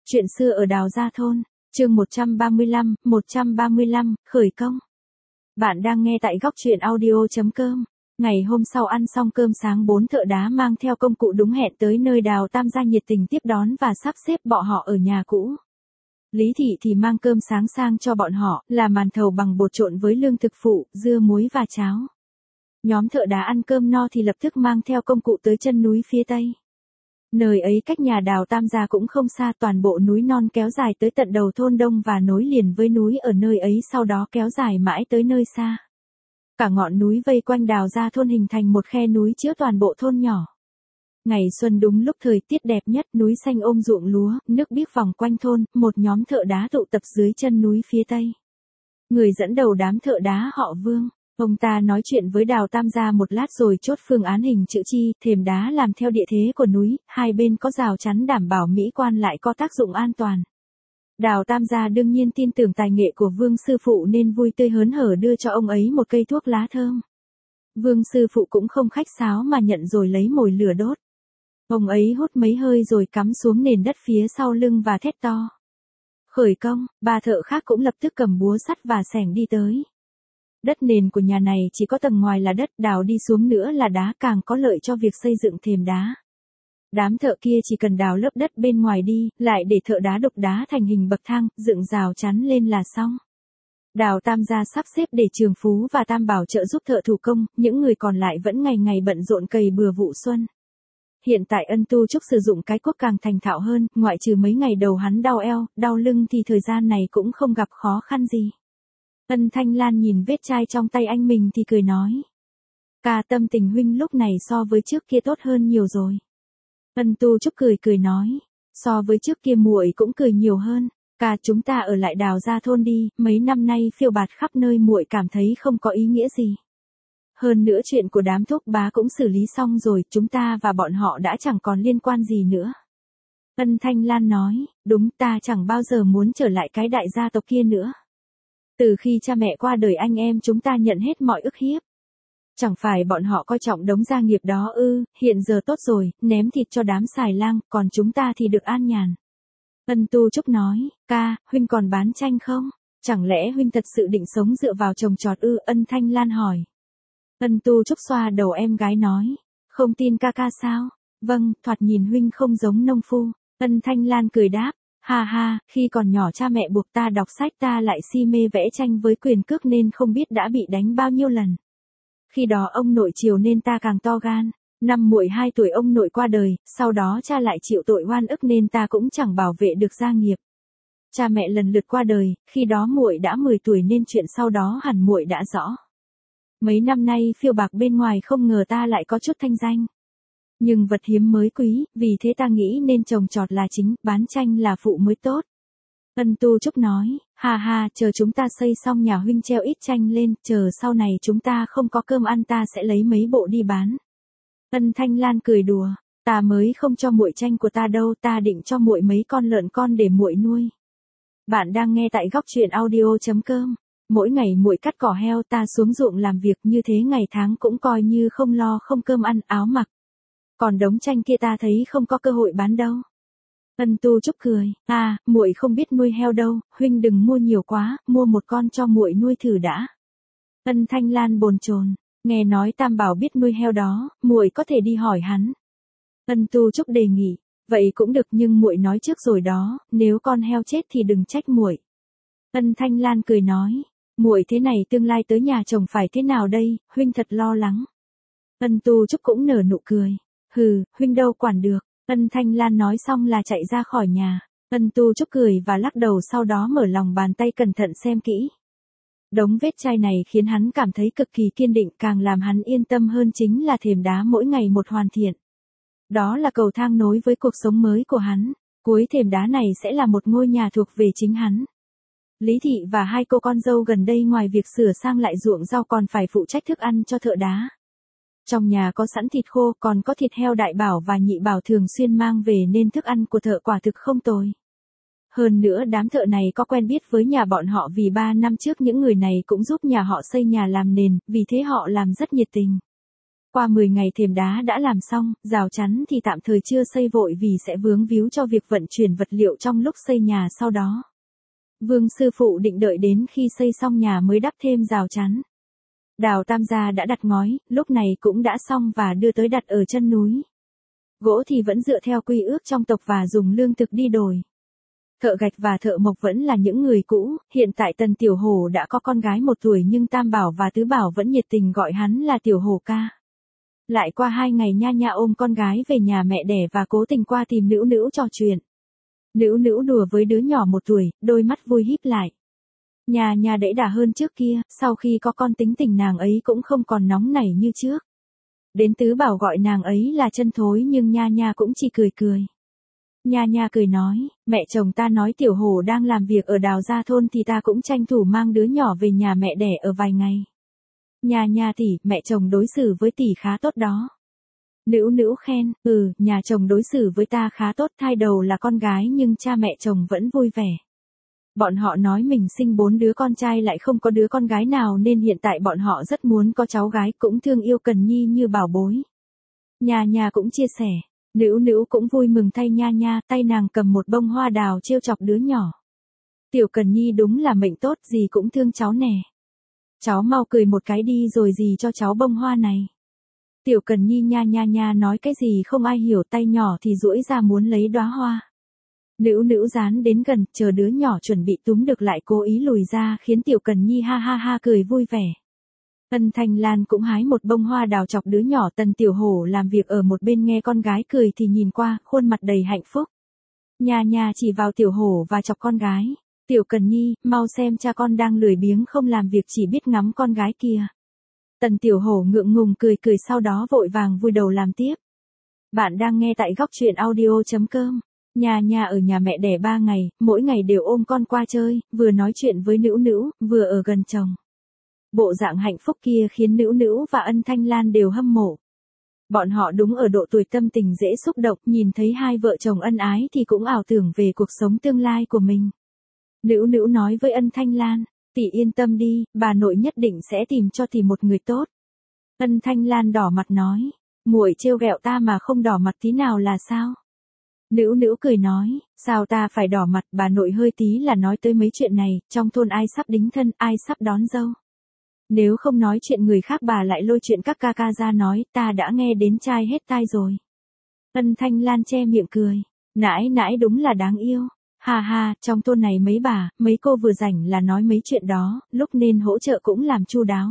Chuyện xưa ở Đào Gia Thôn, chương 135, khởi công. Bạn đang nghe tại góc truyện audio.com. Ngày hôm sau ăn xong cơm sáng, 4 thợ đá mang theo công cụ đúng hẹn tới nơi Đào Tam gia nhiệt tình tiếp đón và sắp xếp bọn họ ở nhà cũ. Lý Thị thì mang cơm sáng sang cho bọn họ, là màn thầu bằng bột trộn với lương thực phụ, dưa muối và cháo. Nhóm thợ đá ăn cơm no thì lập tức mang theo công cụ tới chân núi phía tây. Nơi ấy cách nhà Đào Tam gia cũng không xa, toàn bộ núi non kéo dài tới tận đầu thôn đông và nối liền với núi ở nơi ấy, sau đó kéo dài mãi tới nơi xa. Cả ngọn núi vây quanh Đào Gia Thôn hình thành một khe núi chứa toàn bộ thôn nhỏ. Ngày xuân đúng lúc thời tiết đẹp nhất, núi xanh ôm ruộng lúa, nước biếc vòng quanh thôn, một nhóm thợ đá tụ tập dưới chân núi phía tây. Người dẫn đầu đám thợ đá họ Vương. Ông ta nói chuyện với Đào Tam gia một lát rồi chốt phương án hình chữ chi, thềm đá làm theo địa thế của núi, hai bên có rào chắn đảm bảo mỹ quan lại có tác dụng an toàn. Đào Tam gia đương nhiên tin tưởng tài nghệ của Vương sư phụ nên vui tươi hớn hở đưa cho ông ấy một cây thuốc lá thơm. Vương sư phụ cũng không khách sáo mà nhận rồi lấy mồi lửa đốt. Ông ấy hút mấy hơi rồi cắm xuống nền đất phía sau lưng và thét to. Khởi công, ba thợ khác cũng lập tức cầm búa sắt và xẻng đi tới. Đất nền của nhà này chỉ có tầng ngoài là đất, đào đi xuống nữa là đá, càng có lợi cho việc xây dựng thềm đá. Đám thợ kia chỉ cần đào lớp đất bên ngoài đi, lại để thợ đá đục đá thành hình bậc thang, dựng rào chắn lên là xong. Đào Tam gia sắp xếp để Trường Phú và Tam Bảo trợ giúp thợ thủ công, những người còn lại vẫn ngày ngày bận rộn cày bừa vụ xuân. Hiện tại Ân Tu Trúc sử dụng cái cuốc càng thành thạo hơn, ngoại trừ mấy ngày đầu hắn đau eo, đau lưng thì thời gian này cũng không gặp khó khăn gì. Ân Thanh Lan nhìn vết chai trong tay anh mình thì cười nói. Ca, tâm tình huynh lúc này so với trước kia tốt hơn nhiều rồi. Ân Tu Trúc cười nói. So với trước kia muội cũng cười nhiều hơn. Ca, chúng ta ở lại Đào Gia Thôn đi, mấy năm nay phiêu bạt khắp nơi muội cảm thấy không có ý nghĩa gì. Hơn nữa chuyện của đám thúc bá cũng xử lý xong rồi, chúng ta và bọn họ đã chẳng còn liên quan gì nữa. Ân Thanh Lan nói, đúng, ta chẳng bao giờ muốn trở lại cái đại gia tộc kia nữa. Từ khi cha mẹ qua đời anh em chúng ta nhận hết mọi ức hiếp. Chẳng phải bọn họ coi trọng đống gia nghiệp đó ư, hiện giờ tốt rồi, ném thịt cho đám xài lang, còn chúng ta thì được an nhàn. Ân Tu Trúc nói, ca, huynh còn bán chanh không? Chẳng lẽ huynh thật sự định sống dựa vào trồng trọt ư? Ân Thanh Lan hỏi. Ân Tu Trúc xoa đầu em gái nói, không tin ca ca sao? Vâng, thoạt nhìn huynh không giống nông phu. Ân Thanh Lan cười đáp. Ha ha, khi còn nhỏ cha mẹ buộc ta đọc sách, ta lại si mê vẽ tranh với quyền cước nên không biết đã bị đánh bao nhiêu lần. Khi đó ông nội chiều nên ta càng to gan. Năm muội 2 tuổi ông nội qua đời, sau đó cha lại chịu tội oan ức nên ta cũng chẳng bảo vệ được gia nghiệp. Cha mẹ lần lượt qua đời, khi đó muội đã 10 tuổi nên chuyện sau đó hẳn muội đã rõ. Mấy năm nay phiêu bạc bên ngoài không ngờ ta lại có chút thanh danh. Nhưng vật hiếm mới quý, vì thế ta nghĩ nên trồng trọt là chính, bán chanh là phụ mới tốt. Ân Tu Trúc nói, ha ha, chờ chúng ta xây xong nhà huynh treo ít chanh lên, chờ sau này chúng ta không có cơm ăn ta sẽ lấy mấy bộ đi bán. Ân Thanh Lan cười đùa, ta mới không cho muội chanh của ta đâu, ta định cho muội mấy con lợn con để muội nuôi. Bạn đang nghe tại góc truyện audio.com. Mỗi ngày muội cắt cỏ heo, ta xuống ruộng làm việc, như thế ngày tháng cũng coi như không lo không cơm ăn áo mặc. Còn đống chanh kia ta thấy không có cơ hội bán đâu. Ân Tu Trúc cười, muội không biết nuôi heo đâu, huynh đừng mua nhiều quá, mua một con cho muội nuôi thử đã. Ân Thanh Lan bồn chồn, nghe nói Tam Bảo biết nuôi heo đó, muội có thể đi hỏi hắn. Ân Tu Trúc đề nghị, vậy cũng được nhưng muội nói trước rồi đó, nếu con heo chết thì đừng trách muội. Ân Thanh Lan cười nói, muội thế này tương lai tới nhà chồng phải thế nào đây, huynh thật lo lắng. Ân Tu Trúc cũng nở nụ cười. Hừ, huynh đâu quản được. Ân Thanh Lan nói xong là chạy ra khỏi nhà. Ân Tu Trúc cười và lắc đầu, sau đó mở lòng bàn tay cẩn thận xem kỹ. Đống vết chai này khiến hắn cảm thấy cực kỳ kiên định, càng làm hắn yên tâm hơn chính là thềm đá mỗi ngày một hoàn thiện. Đó là cầu thang nối với cuộc sống mới của hắn. Cuối thềm đá này sẽ là một ngôi nhà thuộc về chính hắn. Lý Thị và 2 cô con dâu gần đây ngoài việc sửa sang lại ruộng rau còn phải phụ trách thức ăn cho thợ đá. Trong nhà có sẵn thịt khô, còn có thịt heo Đại Bảo và Nhị Bảo thường xuyên mang về nên thức ăn của thợ quả thực không tồi. Hơn nữa đám thợ này có quen biết với nhà bọn họ vì 3 năm trước những người này cũng giúp nhà họ xây nhà làm nền, vì thế họ làm rất nhiệt tình. Qua 10 ngày thềm đá đã làm xong, rào chắn thì tạm thời chưa xây vội vì sẽ vướng víu cho việc vận chuyển vật liệu trong lúc xây nhà sau đó. Vương sư phụ định đợi đến khi xây xong nhà mới đắp thêm rào chắn. Đào Tam gia đã đặt ngói, lúc này cũng đã xong và đưa tới đặt ở chân núi. Gỗ thì vẫn dựa theo quy ước trong tộc và dùng lương thực đi đổi. Thợ gạch và thợ mộc vẫn là những người cũ, hiện tại Tần Tiểu Hổ đã có con gái 1 tuổi nhưng Tam Bảo và Tứ Bảo vẫn nhiệt tình gọi hắn là Tiểu Hổ ca. Lại qua 2 ngày Nha Nha ôm con gái về nhà mẹ đẻ và cố tình qua tìm Nữu Nữu trò chuyện. Nữu Nữu đùa với đứa nhỏ 1 tuổi, đôi mắt vui híp lại. Nha Nha đẫy đà hơn trước kia, sau khi có con tính tình nàng ấy cũng không còn nóng nảy như trước. Đến Tứ Bảo gọi nàng ấy là chân thối nhưng Nha Nha cũng chỉ cười cười. Nha Nha cười nói, mẹ chồng ta nói Tiểu Hổ đang làm việc ở Đào Gia thôn thì ta cũng tranh thủ mang đứa nhỏ về nhà mẹ đẻ ở vài ngày. Nha Nha tỷ, mẹ chồng đối xử với tỷ khá tốt đó. Nữu Nữu khen, nhà chồng đối xử với ta khá tốt, thai đầu là con gái nhưng cha mẹ chồng vẫn vui vẻ. Bọn họ nói mình sinh 4 đứa con trai lại không có đứa con gái nào nên hiện tại bọn họ rất muốn có cháu gái, cũng thương yêu Cần Nhi như bảo bối. Nha Nha cũng chia sẻ, Nữu Nữu cũng vui mừng thay Nha Nha, tay nàng cầm một bông hoa đào trêu chọc đứa nhỏ. Tiểu Cần Nhi đúng là mệnh tốt, gì cũng thương cháu nè. Cháu mau cười một cái đi rồi gì cho cháu bông hoa này. Tiểu Cần Nhi Nha Nha nói cái gì không ai hiểu, tay nhỏ thì duỗi ra muốn lấy đóa hoa. Nữu Nữu dán đến gần, chờ đứa nhỏ chuẩn bị túm được lại cố ý lùi ra khiến Tiểu Cần Nhi ha ha ha cười vui vẻ. Ân Thanh Lan cũng hái một bông hoa đào chọc đứa nhỏ. Tần Tiểu Hổ làm việc ở một bên nghe con gái cười thì nhìn qua, khuôn mặt đầy hạnh phúc. Nha Nha chỉ vào Tiểu Hổ và chọc con gái. Tiểu Cần Nhi, mau xem cha con đang lười biếng không làm việc chỉ biết ngắm con gái kia. Tần Tiểu Hổ ngượng ngùng cười cười sau đó vội vàng vùi đầu làm tiếp. Bạn đang nghe tại góc truyện audio.com. Nha Nha ở nhà mẹ đẻ 3 ngày, mỗi ngày đều ôm con qua chơi, vừa nói chuyện với Nữu Nữu, vừa ở gần chồng. Bộ dạng hạnh phúc kia khiến Nữu Nữu và Ân Thanh Lan đều hâm mộ. Bọn họ đúng ở độ tuổi tâm tình dễ xúc động, nhìn thấy hai vợ chồng ân ái thì cũng ảo tưởng về cuộc sống tương lai của mình. Nữu Nữu nói với Ân Thanh Lan, tỷ yên tâm đi, bà nội nhất định sẽ tìm cho tỷ một người tốt. Ân Thanh Lan đỏ mặt nói, muội trêu ghẹo ta mà không đỏ mặt tí nào là sao? Nữu Nữu cười nói, sao ta phải đỏ mặt, bà nội hơi tí là nói tới mấy chuyện này, trong thôn ai sắp đính thân, ai sắp đón dâu. Nếu không nói chuyện người khác bà lại lôi chuyện các ca ca ra nói, ta đã nghe đến chai hết tai rồi. Ân Thanh Lan che miệng cười, nãi nãi đúng là đáng yêu. Ha ha, trong thôn này mấy bà, mấy cô vừa rảnh là nói mấy chuyện đó, lúc nên hỗ trợ cũng làm chu đáo.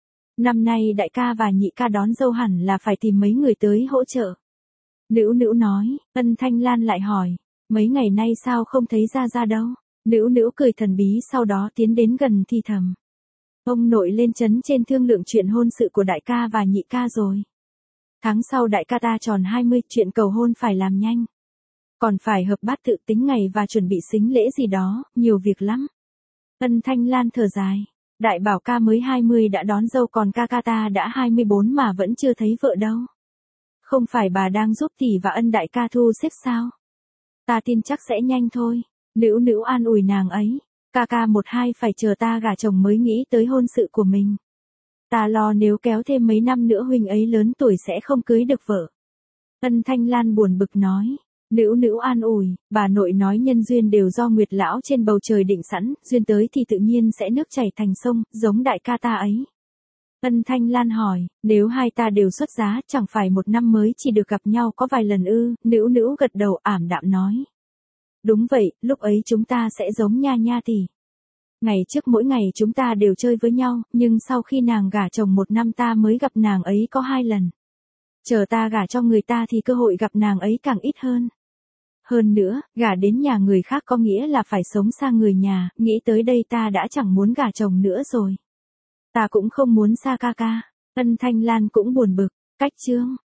Năm nay đại ca và nhị ca đón dâu hẳn là phải tìm mấy người tới hỗ trợ. Nữu Nữu nói, Ân Thanh Lan lại hỏi, mấy ngày nay sao không thấy ra đâu? Nữu Nữu cười thần bí sau đó tiến đến gần thì thầm. Ông nội lên trấn trên thương lượng chuyện hôn sự của đại ca và nhị ca rồi. Tháng sau đại ca ta tròn 20, chuyện cầu hôn phải làm nhanh. Còn phải hợp bát tự tính ngày và chuẩn bị sính lễ gì đó, nhiều việc lắm. Ân Thanh Lan thở dài. Đại bảo ca mới 20 đã đón dâu còn ca ca ta đã 24 mà vẫn chưa thấy vợ đâu. Không phải bà đang giúp tỷ và Ân đại ca thu xếp sao? Ta tin chắc sẽ nhanh thôi. Nữu Nữu an ủi nàng ấy. Ca ca 1-2 phải chờ ta gả chồng mới nghĩ tới hôn sự của mình. Ta lo nếu kéo thêm mấy năm nữa huynh ấy lớn tuổi sẽ không cưới được vợ. Ân Thanh Lan buồn bực nói. Nữu Nữu an ủi, bà nội nói nhân duyên đều do Nguyệt lão trên bầu trời định sẵn, duyên tới thì tự nhiên sẽ nước chảy thành sông, giống đại ca ta ấy. Ân Thanh Lan hỏi, nếu hai ta đều xuất giá chẳng phải một năm mới chỉ được gặp nhau có vài lần ư? Nữu Nữu gật đầu ảm đạm nói. Đúng vậy, lúc ấy chúng ta sẽ giống Nha Nha tỷ. Ngày trước mỗi ngày chúng ta đều chơi với nhau, nhưng sau khi nàng gả chồng 1 năm ta mới gặp nàng ấy có 2 lần. Chờ ta gả cho người ta thì cơ hội gặp nàng ấy càng ít hơn. Hơn nữa, gả đến nhà người khác có nghĩa là phải sống xa người nhà, nghĩ tới đây ta đã chẳng muốn gả chồng nữa rồi. Ta cũng không muốn xa ca ca. Ân Thanh Lan cũng buồn bực, cách chương.